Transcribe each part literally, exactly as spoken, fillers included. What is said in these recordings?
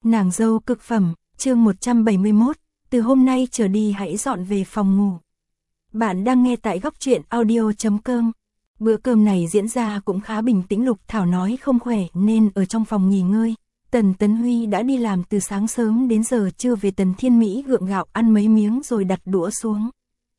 Nàng dâu cực phẩm, chương một trăm bảy mươi mốt, từ hôm nay trở đi hãy dọn về phòng ngủ. Bạn đang nghe tại góc truyện audio chấm com. Bữa cơm này diễn ra cũng khá bình tĩnh. Lục Thảo nói không khỏe nên ở trong phòng nghỉ ngơi. Tần Tấn Huy đã đi làm từ sáng sớm đến giờ chưa về. Tần Thiên Mỹ gượng gạo ăn mấy miếng rồi đặt đũa xuống.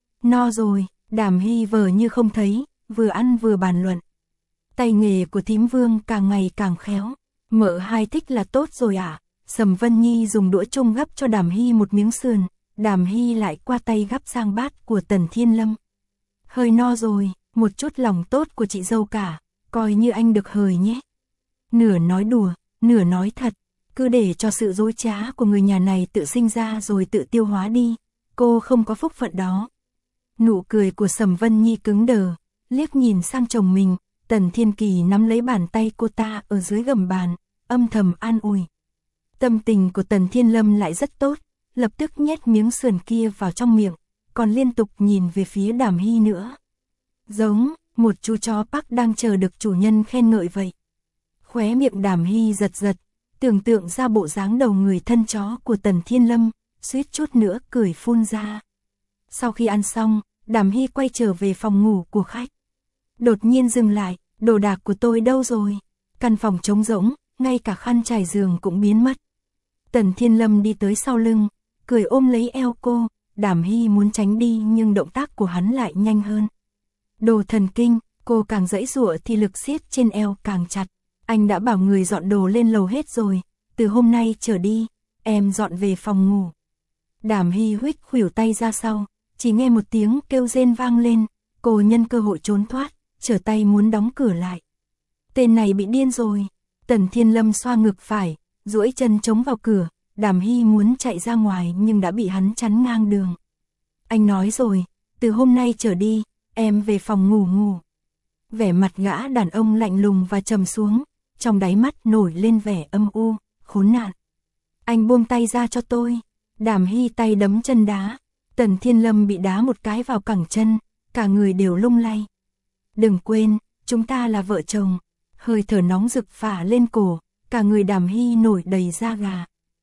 No rồi, Đàm Hy vờ như không thấy, vừa ăn vừa bàn luận. Tay nghề của thím Vương càng ngày càng khéo, mợ hai thích là tốt rồi ạ. À? Sầm Vân Nhi dùng đũa chung gắp cho Đàm Hy một miếng sườn, Đàm Hy lại qua tay gắp sang bát của Tần Thiên Lâm. Hơi no rồi, một chút lòng tốt của chị dâu cả, coi như anh được hời nhé. Nửa nói đùa, nửa nói thật, cứ để cho sự dối trá của người nhà này tự sinh ra rồi tự tiêu hóa đi, cô không có phúc phận đó. Nụ cười của Sầm Vân Nhi cứng đờ, liếc nhìn sang chồng mình, Tần Thiên Kỳ nắm lấy bàn tay cô ta ở dưới gầm bàn, âm thầm an ủi. Tâm tình của Tần Thiên Lâm lại rất tốt, lập tức nhét miếng sườn kia vào trong miệng, còn liên tục nhìn về phía Đàm Hy nữa. Giống một chú chó Park đang chờ được chủ nhân khen ngợi vậy. Khóe miệng Đàm Hy giật giật, tưởng tượng ra bộ dáng đầu người thân chó của Tần Thiên Lâm, suýt chút nữa cười phun ra. Sau khi ăn xong, Đàm Hy quay trở về phòng ngủ của khách. Đột nhiên dừng lại, đồ đạc của tôi đâu rồi? Căn phòng trống rỗng, ngay cả khăn trải giường cũng biến mất. Tần Thiên Lâm đi tới sau lưng, cười ôm lấy eo cô, Đàm Hy muốn tránh đi nhưng động tác của hắn lại nhanh hơn. Đồ thần kinh, cô càng giãy giụa thì lực siết trên eo càng chặt. Anh đã bảo người dọn đồ lên lầu hết rồi, từ hôm nay trở đi, em dọn về phòng ngủ. Đàm Hy huých khuỷu tay ra sau, chỉ nghe một tiếng kêu rên vang lên, cô nhân cơ hội trốn thoát, trở tay muốn đóng cửa lại. Tên này bị điên rồi. Tần Thiên Lâm xoa ngực phải, duỗi chân chống vào cửa, Đàm Hy muốn chạy ra ngoài nhưng đã bị hắn chắn ngang đường. Anh nói rồi, từ hôm nay trở đi, em về phòng ngủ ngủ. Vẻ mặt gã đàn ông lạnh lùng và trầm xuống, trong đáy mắt nổi lên vẻ âm u, khốn nạn. Anh buông tay ra cho tôi. Đàm Hy tay đấm chân đá, Tần Thiên Lâm bị đá một cái vào cẳng chân, cả người đều lung lay. Đừng quên, chúng ta là vợ chồng. Hơi thở nóng rực phả lên cổ, cả người Đàm Hy nổi đầy da gà.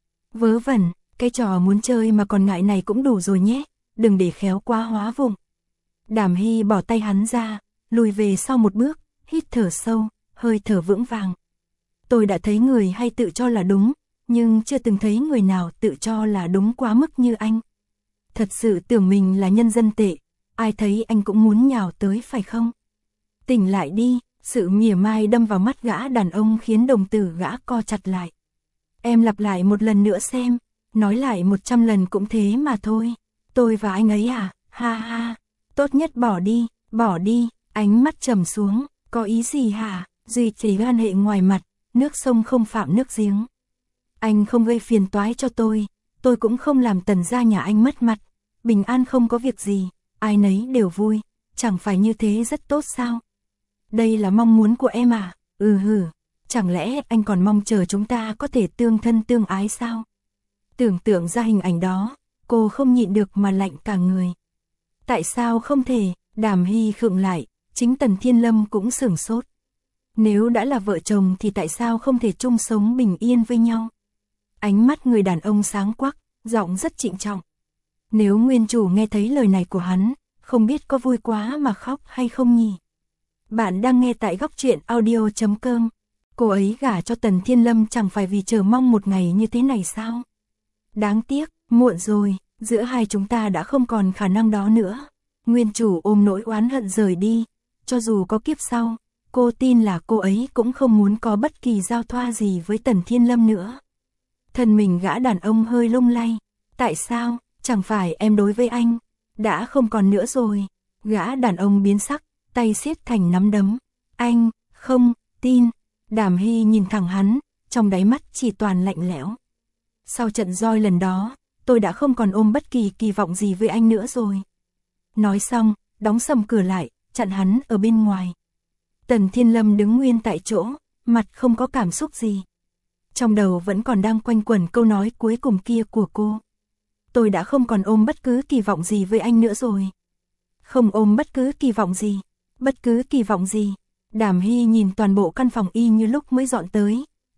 Vớ vẩn, cái trò muốn chơi mà còn ngại này cũng đủ rồi nhé, đừng để khéo quá hóa vụng. Đàm Hy bỏ tay hắn ra, lùi về sau một bước, hít thở sâu, hơi thở vững vàng. Tôi đã thấy người hay tự cho là đúng, nhưng chưa từng thấy người nào tự cho là đúng quá mức như anh. Thật sự tưởng mình là nhân dân tệ, ai thấy anh cũng muốn nhào tới phải không? Tỉnh lại đi. Sự mỉa mai đâm vào mắt gã đàn ông khiến đồng tử gã co chặt lại. Em lặp lại một lần nữa xem, nói lại một trăm lần cũng thế mà thôi. Tôi và anh ấy à, ha ha, tốt nhất bỏ đi, bỏ đi, ánh mắt trầm xuống, có ý gì hả? Duy chỉ gan hệ ngoài mặt, nước sông không phạm nước giếng. Anh không gây phiền toái cho tôi, tôi cũng không làm Tần gia nhà anh mất mặt, bình an không có việc gì, ai nấy đều vui, chẳng phải như thế rất tốt sao? Đây là mong muốn của em à? Ừ hử, chẳng lẽ anh còn mong chờ chúng ta có thể tương thân tương ái sao? Tưởng tượng ra hình ảnh đó, cô không nhịn được mà lạnh cả người. Tại sao không thể? Đàm Hy khựng lại, chính Tần Thiên Lâm cũng sửng sốt. Nếu đã là vợ chồng thì tại sao không thể chung sống bình yên với nhau? Ánh mắt người đàn ông sáng quắc, giọng rất trịnh trọng. Nếu nguyên chủ nghe thấy lời này của hắn, không biết có vui quá mà khóc hay không nhỉ? Bạn đang nghe tại góc truyện audio chấm com. Cô ấy gả cho Tần Thiên Lâm chẳng phải vì chờ mong một ngày như thế này sao? Đáng tiếc, muộn rồi, giữa hai chúng ta đã không còn khả năng đó nữa. Nguyên chủ ôm nỗi oán hận rời đi, cho dù có kiếp sau, cô tin là cô ấy cũng không muốn có bất kỳ giao thoa gì với Tần Thiên Lâm nữa. Thân mình gã đàn ông hơi lung lay. Tại sao, chẳng phải em đối với anh đã không còn nữa rồi? Gã đàn ông biến sắc, tay siết thành nắm đấm. Anh, không, tin. Đàm Hy nhìn thẳng hắn, trong đáy mắt chỉ toàn lạnh lẽo. Sau trận roi lần đó, tôi đã không còn ôm bất kỳ kỳ vọng gì với anh nữa rồi. Nói xong, đóng sầm cửa lại, chặn hắn ở bên ngoài. Tần Thiên Lâm đứng nguyên tại chỗ, mặt không có cảm xúc gì. Trong đầu vẫn còn đang quanh quẩn câu nói cuối cùng kia của cô. Tôi đã không còn ôm bất cứ kỳ vọng gì với anh nữa rồi. Không ôm bất cứ kỳ vọng gì. Bất cứ kỳ vọng gì. Đàm Hy nhìn toàn bộ căn phòng y như lúc mới dọn tới,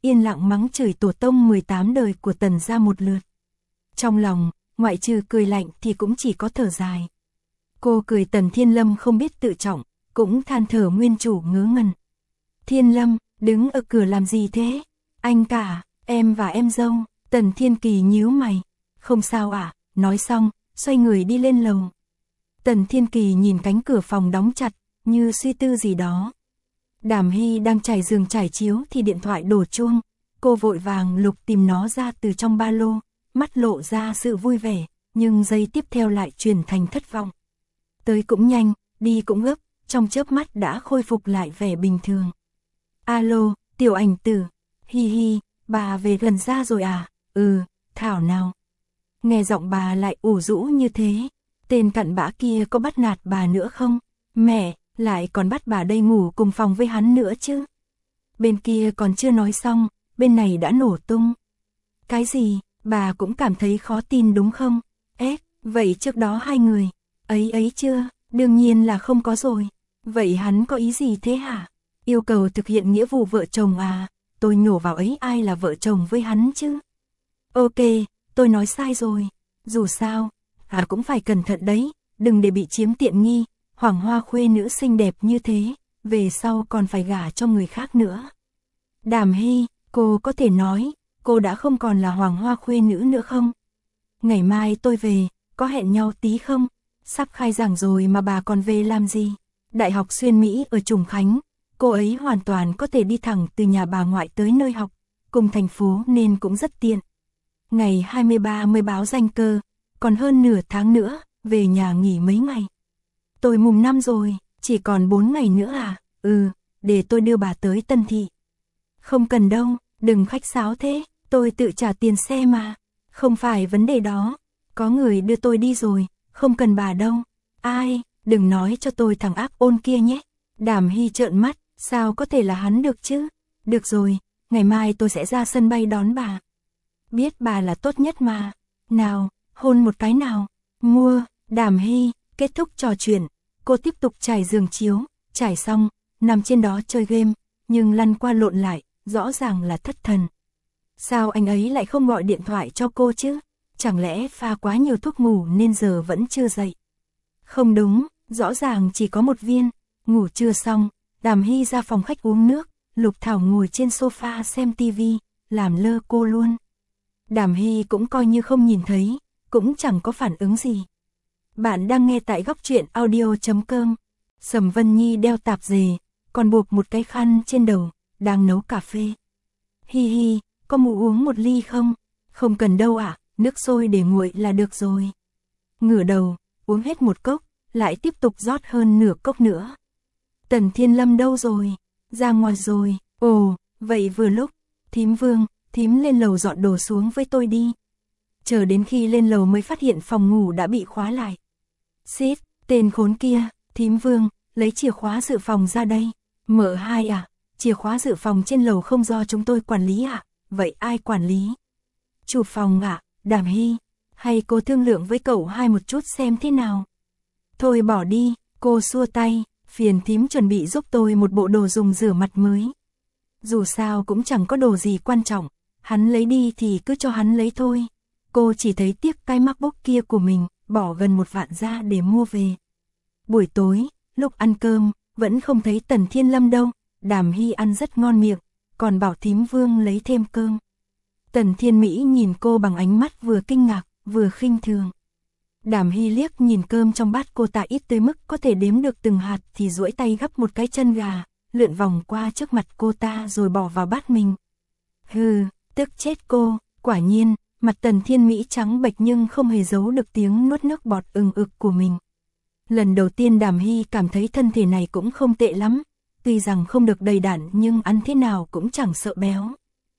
yên lặng mắng chửi tổ tông mười tám đời của Tần gia một lượt. Trong lòng, ngoại trừ cười lạnh thì cũng chỉ có thở dài. Cô cười Tần Thiên Lâm không biết tự trọng, cũng than thở nguyên chủ ngớ ngẩn. Thiên Lâm, đứng ở cửa làm gì thế? Anh cả, em và em dâu. Tần Thiên Kỳ nhíu mày. Không sao ạ, à? Nói xong, xoay người đi lên lầu. Tần Thiên Kỳ nhìn cánh cửa phòng đóng chặt, như suy tư gì đó. Đàm Hy đang trải giường trải chiếu thì điện thoại đổ chuông. Cô vội vàng lục tìm nó ra từ trong ba lô, mắt lộ ra sự vui vẻ, nhưng giây tiếp theo lại chuyển thành thất vọng. Tới cũng nhanh, đi cũng gấp, trong chớp mắt đã khôi phục lại vẻ bình thường. Alo, Tiểu Ảnh Tử. Hi hi, bà về gần ra rồi à? Ừ, thảo nào. Nghe giọng bà lại ủ rũ như thế. Tên cặn bã kia có bắt nạt bà nữa không? Mẹ, lại còn bắt bà đây ngủ cùng phòng với hắn nữa chứ. Bên kia còn chưa nói xong, bên này đã nổ tung. Cái gì, bà cũng cảm thấy khó tin đúng không? Ế, vậy trước đó hai người, ấy ấy chưa? Đương nhiên là không có rồi. Vậy hắn có ý gì thế hả? Yêu cầu thực hiện nghĩa vụ vợ chồng à? Tôi nhổ vào ấy ai là vợ chồng với hắn chứ? Ok, tôi nói sai rồi. Dù sao, à cũng phải cẩn thận đấy, đừng để bị chiếm tiện nghi. Hoàng hoa khuê nữ xinh đẹp như thế, về sau còn phải gả cho người khác nữa. Đàm Hy, cô có thể nói, cô đã không còn là hoàng hoa khuê nữ nữa không? Ngày mai tôi về, có hẹn nhau tí không? Sắp khai giảng rồi mà bà còn về làm gì? Đại học Xuyên Mỹ ở Trùng Khánh, cô ấy hoàn toàn có thể đi thẳng từ nhà bà ngoại tới nơi học, cùng thành phố nên cũng rất tiện. Ngày hai mươi ba mới báo danh cơ, còn hơn nửa tháng nữa, về nhà nghỉ mấy ngày. Tôi mùng năm rồi, chỉ còn bốn ngày nữa à? Ừ, để tôi đưa bà tới Tân Thị. Không cần đâu, đừng khách sáo thế, tôi tự trả tiền xe mà. Không phải vấn đề đó, có người đưa tôi đi rồi, không cần bà đâu. Ai, đừng nói cho tôi thằng ác ôn kia nhé. Đàm Hy trợn mắt, sao có thể là hắn được chứ? Được rồi, ngày mai tôi sẽ ra sân bay đón bà. Biết bà là tốt nhất mà. Nào, hôn một cái nào. Mua, Đàm Hy. Kết thúc trò chuyện, cô tiếp tục trải giường chiếu, trải xong, nằm trên đó chơi game, nhưng lăn qua lộn lại, rõ ràng là thất thần. Sao anh ấy lại không gọi điện thoại cho cô chứ? Chẳng lẽ pha quá nhiều thuốc ngủ nên giờ vẫn chưa dậy? Không đúng, rõ ràng chỉ có một viên. Ngủ chưa xong, Đàm Hy ra phòng khách uống nước, Lục Thảo ngồi trên sofa xem tivi, làm lơ cô luôn. Đàm Hy cũng coi như không nhìn thấy, cũng chẳng có phản ứng gì. Bạn đang nghe tại góc truyện audio chấm com. Sầm Vân Nhi đeo tạp dề, còn buộc một cái khăn trên đầu, đang nấu cà phê. Hi hi, có muốn uống một ly không? Không cần đâu ạ, à, nước sôi để nguội là được rồi. Ngửa đầu, uống hết một cốc, lại tiếp tục rót hơn nửa cốc nữa. Tần Thiên Lâm đâu rồi? Ra ngoài rồi. Ồ, vậy vừa lúc. Thím Vương, thím lên lầu dọn đồ xuống với tôi đi. Chờ đến khi lên lầu mới phát hiện phòng ngủ đã bị khóa lại. Xít, tên khốn kia, thím Vương, lấy chìa khóa dự phòng ra đây. Mở hai à? Chìa khóa dự phòng trên lầu không do chúng tôi quản lý à? Vậy ai quản lý? Chủ phòng à? Đàm Hy, hay cô thương lượng với cậu hai một chút xem thế nào? Thôi bỏ đi, cô xua tay, phiền thím chuẩn bị giúp tôi một bộ đồ dùng rửa mặt mới. Dù sao cũng chẳng có đồ gì quan trọng, hắn lấy đi thì cứ cho hắn lấy thôi. Cô chỉ thấy tiếc cái MacBook kia của mình, bỏ gần một vạn ra để mua về. Buổi tối, lúc ăn cơm, vẫn không thấy Tần Thiên Lâm đâu. Đàm Hy ăn rất ngon miệng, còn bảo thím Vương lấy thêm cơm. Tần Thiên Mỹ nhìn cô bằng ánh mắt vừa kinh ngạc, vừa khinh thường. Đàm Hy liếc nhìn cơm trong bát cô ta ít tới mức có thể đếm được từng hạt thì duỗi tay gắp một cái chân gà, lượn vòng qua trước mặt cô ta rồi bỏ vào bát mình. Hừ, tức chết cô, quả nhiên, mặt Tần Thiên Mỹ trắng bệch nhưng không hề giấu được tiếng nuốt nước bọt ừng ực của mình. Lần đầu tiên Đàm Hy cảm thấy thân thể này cũng không tệ lắm, tuy rằng không được đầy đặn nhưng ăn thế nào cũng chẳng sợ béo.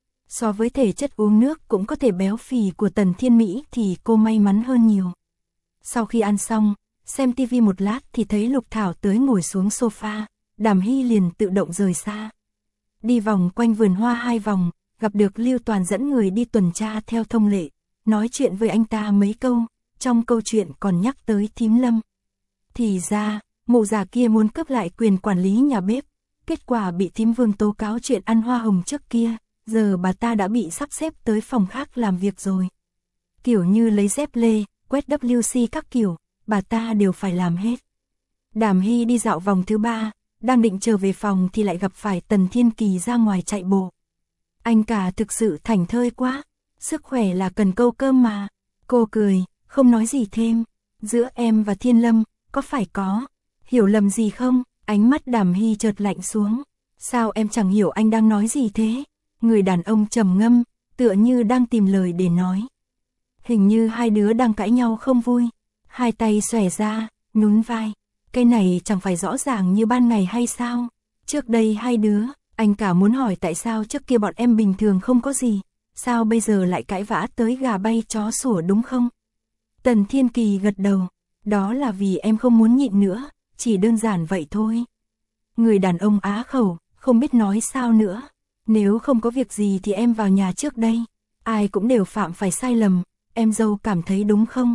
So với thể chất uống nước cũng có thể béo phì của Tần Thiên Mỹ thì cô may mắn hơn nhiều. Sau khi ăn xong, xem tivi một lát thì thấy Lục Thảo tới ngồi xuống sofa, Đàm Hy liền tự động rời xa. Đi vòng quanh vườn hoa hai vòng, gặp được Lưu Toàn dẫn người đi tuần tra theo thông lệ, nói chuyện với anh ta mấy câu, trong câu chuyện còn nhắc tới thím Lâm. Thì ra, mụ già kia muốn cướp lại quyền quản lý nhà bếp, kết quả bị thím Vương tố cáo chuyện ăn hoa hồng trước kia, giờ bà ta đã bị sắp xếp tới phòng khác làm việc rồi. Kiểu như lấy dép lê, quét W C các kiểu, bà ta đều phải làm hết. Đàm Hy đi dạo vòng thứ ba, đang định trở về phòng thì lại gặp phải Tần Thiên Kỳ ra ngoài chạy bộ. Anh cả thực sự thảnh thơi quá, sức khỏe là cần câu cơm mà. Cô cười, không nói gì thêm. Giữa em và Thiên Lâm, có phải có hiểu lầm gì không? Ánh mắt Đàm Hy chợt lạnh xuống. Sao em chẳng hiểu anh đang nói gì thế? Người đàn ông trầm ngâm, tựa như đang tìm lời để nói. Hình như hai đứa đang cãi nhau không vui. Hai tay xòe ra, nhún vai. Cái này chẳng phải rõ ràng như ban ngày hay sao? Trước đây hai đứa, anh cả muốn hỏi tại sao trước kia bọn em bình thường không có gì. Sao bây giờ lại cãi vã tới gà bay chó sủa đúng không? Tần Thiên Kỳ gật đầu. Đó là vì em không muốn nhịn nữa, chỉ đơn giản vậy thôi. Người đàn ông á khẩu, không biết nói sao nữa. Nếu không có việc gì thì em vào nhà trước đây. Ai cũng đều phạm phải sai lầm, em dâu cảm thấy đúng không?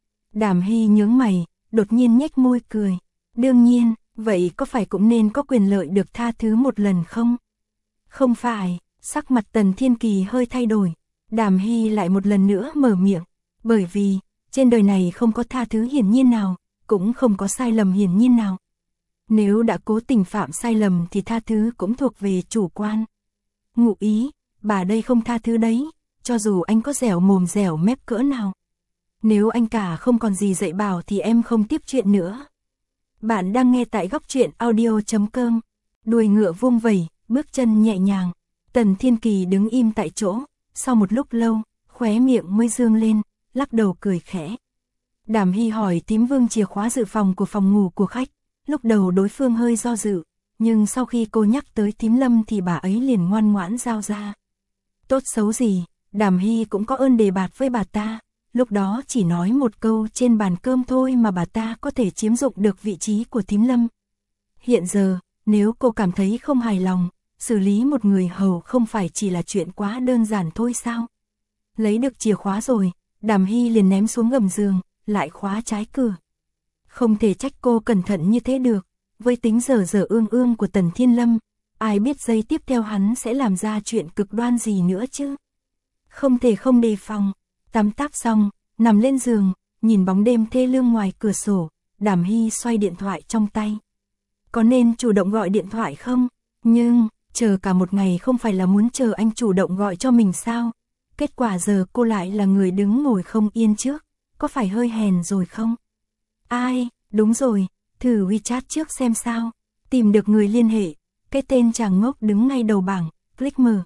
Đàm Hy nhướng mày, đột nhiên nhếch môi cười. Đương nhiên, vậy có phải cũng nên có quyền lợi được tha thứ một lần không? Không phải, sắc mặt Tần Thiên Kỳ hơi thay đổi. Đàm Hy lại một lần nữa mở miệng. Bởi vì, trên đời này không có tha thứ hiển nhiên nào, cũng không có sai lầm hiển nhiên nào. Nếu đã cố tình phạm sai lầm thì tha thứ cũng thuộc về chủ quan. Ngụ ý, bà đây không tha thứ đấy, cho dù anh có dẻo mồm dẻo mép cỡ nào. Nếu anh cả không còn gì dạy bảo thì em không tiếp chuyện nữa. Bạn đang nghe tại góc truyện audio chấm com. Đuôi ngựa vung vẩy, bước chân nhẹ nhàng. Tần Thiên Kỳ đứng im tại chỗ, sau một lúc lâu, khóe miệng mới dương lên, lắc đầu cười khẽ. Đàm Hy hỏi Tím Vương chìa khóa dự phòng của phòng ngủ của khách. Lúc đầu đối phương hơi do dự, nhưng sau khi cô nhắc tới Tím Lâm thì bà ấy liền ngoan ngoãn giao ra. Tốt xấu gì, Đàm Hy cũng có ơn đề bạt với bà ta. Lúc đó chỉ nói một câu trên bàn cơm thôi mà bà ta có thể chiếm dụng được vị trí của Tím Lâm. Hiện giờ, nếu cô cảm thấy không hài lòng, xử lý một người hầu không phải chỉ là chuyện quá đơn giản thôi sao? Lấy được chìa khóa rồi, Đàm Hy liền ném xuống gầm giường, lại khóa trái cửa. Không thể trách cô cẩn thận như thế được, với tính dở dở ương ương của Tần Thiên Lâm, ai biết giây tiếp theo hắn sẽ làm ra chuyện cực đoan gì nữa chứ? Không thể không đề phòng. Tắm táp xong, nằm lên giường, nhìn bóng đêm thê lương ngoài cửa sổ, Đàm Hy xoay điện thoại trong tay. Có nên chủ động gọi điện thoại không? Nhưng, chờ cả một ngày không phải là muốn chờ anh chủ động gọi cho mình sao? Kết quả giờ cô lại là người đứng ngồi không yên trước, có phải hơi hèn rồi không? Ai, đúng rồi, thử WeChat trước xem sao. Tìm được người liên hệ, cái tên chàng ngốc đứng ngay đầu bảng, click mở.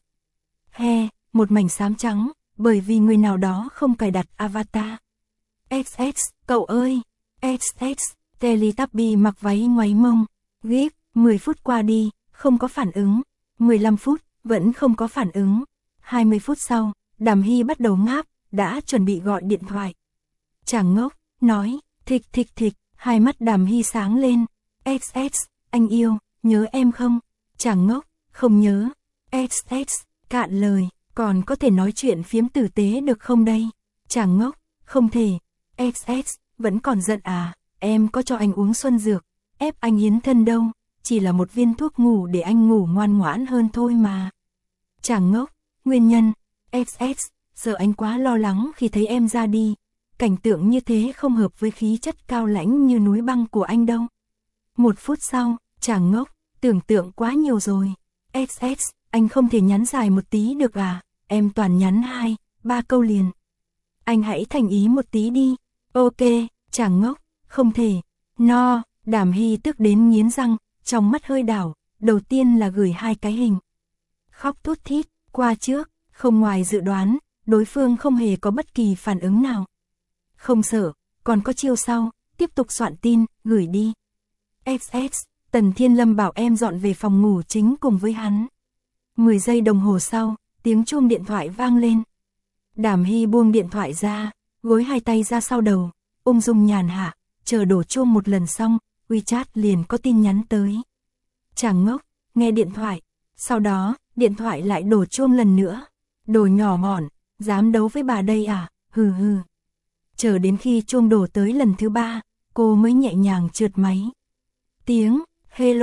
He, một mảnh xám trắng. Bởi vì người nào đó không cài đặt avatar. ích ích, cậu ơi, ích ích, Teletubby mặc váy ngoáy mông. Gif, mười phút qua đi, không có phản ứng. mười lăm phút, vẫn không có phản ứng. hai mươi phút sau, Đàm Hy bắt đầu ngáp, đã chuẩn bị gọi điện thoại. Chàng ngốc, nói, thịch thịch thịch, hai mắt Đàm Hy sáng lên. ích ích, anh yêu, nhớ em không? Chàng ngốc, không nhớ. ích ích, cạn lời. Còn có thể nói chuyện phiếm tử tế được không đây? Chàng ngốc, không thể. ích ích, vẫn còn giận à? Em có cho anh uống xuân dược, ép anh hiến thân đâu, chỉ là một viên thuốc ngủ để anh ngủ ngoan ngoãn hơn thôi mà. Chàng ngốc, nguyên nhân, ích ích, sợ anh quá lo lắng khi thấy em ra đi. Cảnh tượng như thế không hợp với khí chất cao lãnh như núi băng của anh đâu. Một phút sau, chàng ngốc, tưởng tượng quá nhiều rồi. ích ích, anh không thể nhắn dài một tí được à? Em toàn nhắn hai, ba câu liền. Anh hãy thành ý một tí đi. Ok, chàng ngốc, không thể. No, Đàm Hy tức đến nghiến răng, trong mắt hơi đảo, đầu tiên là gửi hai cái hình. Khóc thút thít, qua trước, không ngoài dự đoán, đối phương không hề có bất kỳ phản ứng nào. Không sợ, còn có chiêu sau, tiếp tục soạn tin, gửi đi. ích ích, Tần Thiên Lâm bảo em dọn về phòng ngủ chính cùng với hắn. mười giây đồng hồ sau, tiếng chuông điện thoại vang lên. Đàm Hy buông điện thoại ra, gối hai tay ra sau đầu, ung dung nhàn hạ, chờ đổ chuông một lần xong, WeChat liền có tin nhắn tới. Chàng ngốc, nghe điện thoại, sau đó, điện thoại lại đổ chuông lần nữa. Đồ nhỏ mọn, dám đấu với bà đây à, hừ hừ. Chờ đến khi chuông đổ tới lần thứ ba, cô mới nhẹ nhàng trượt máy. Tiếng, hello,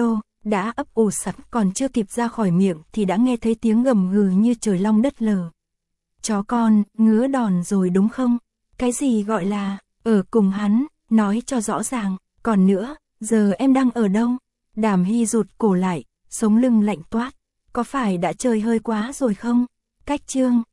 Đã ấp ủ sẵn còn chưa kịp ra khỏi miệng thì đã nghe thấy tiếng gầm gừ như trời long đất lở. Chó con, ngứa đòn rồi đúng không? Cái gì gọi là, ở cùng hắn, nói cho rõ ràng, còn nữa, giờ em đang ở đâu? Đàm Hy rụt cổ lại, sống lưng lạnh toát, có phải đã chơi hơi quá rồi không? Cách Trương,